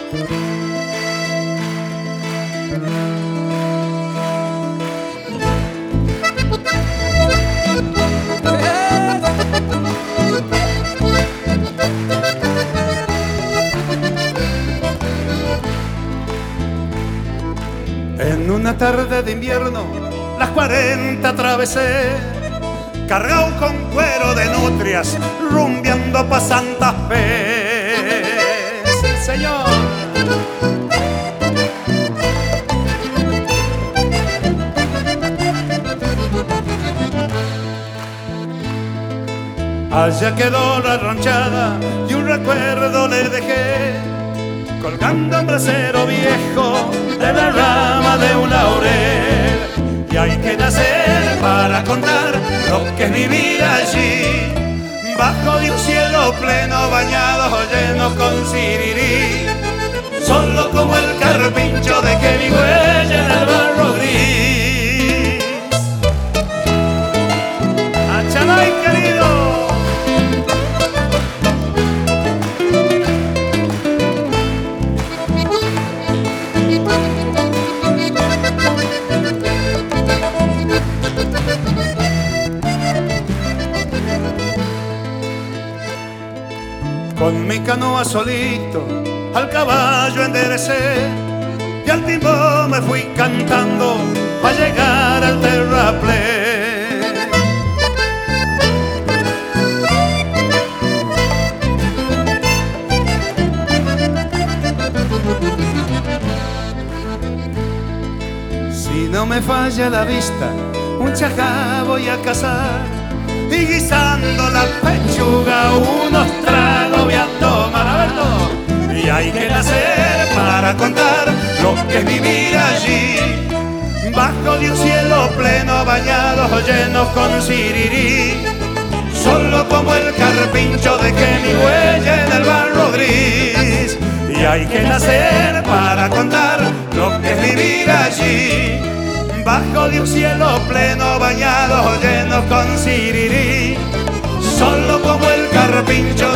En una tarde de invierno, las 40 atravesé, cargado con cuero de nutrias, rumbeando pa' Santa Fe. ¡Sí, señor! Allá quedó la ranchada y un recuerdo le dejé, colgando un brasero viejo de la rama de un laurel. Y hay que nacer para contar lo que es vivir allí, bajo de un cielo pleno, bañado, lleno con sirirí, solo como el carpincho de que mi huella en el barro gris. ¡Achalay, querido! Con mi canoa solito al caballo enderecé y al timbo me fui cantando pa' llegar al terraplén. Si no me falla la vista, un chajá voy a cazar, y guisando la pechuga unos tragos voy a tomar. A verlo. Y hay que nacer para contar lo que es vivir allí, bajo de un cielo pleno, bañado, lleno con sirirí, solo como el carpincho de que mi huella en el barro gris. Y hay que nacer para contar lo que es vivir allí, bajo de un cielo pleno, bañado, lleno con sirirí, solo como el carpincho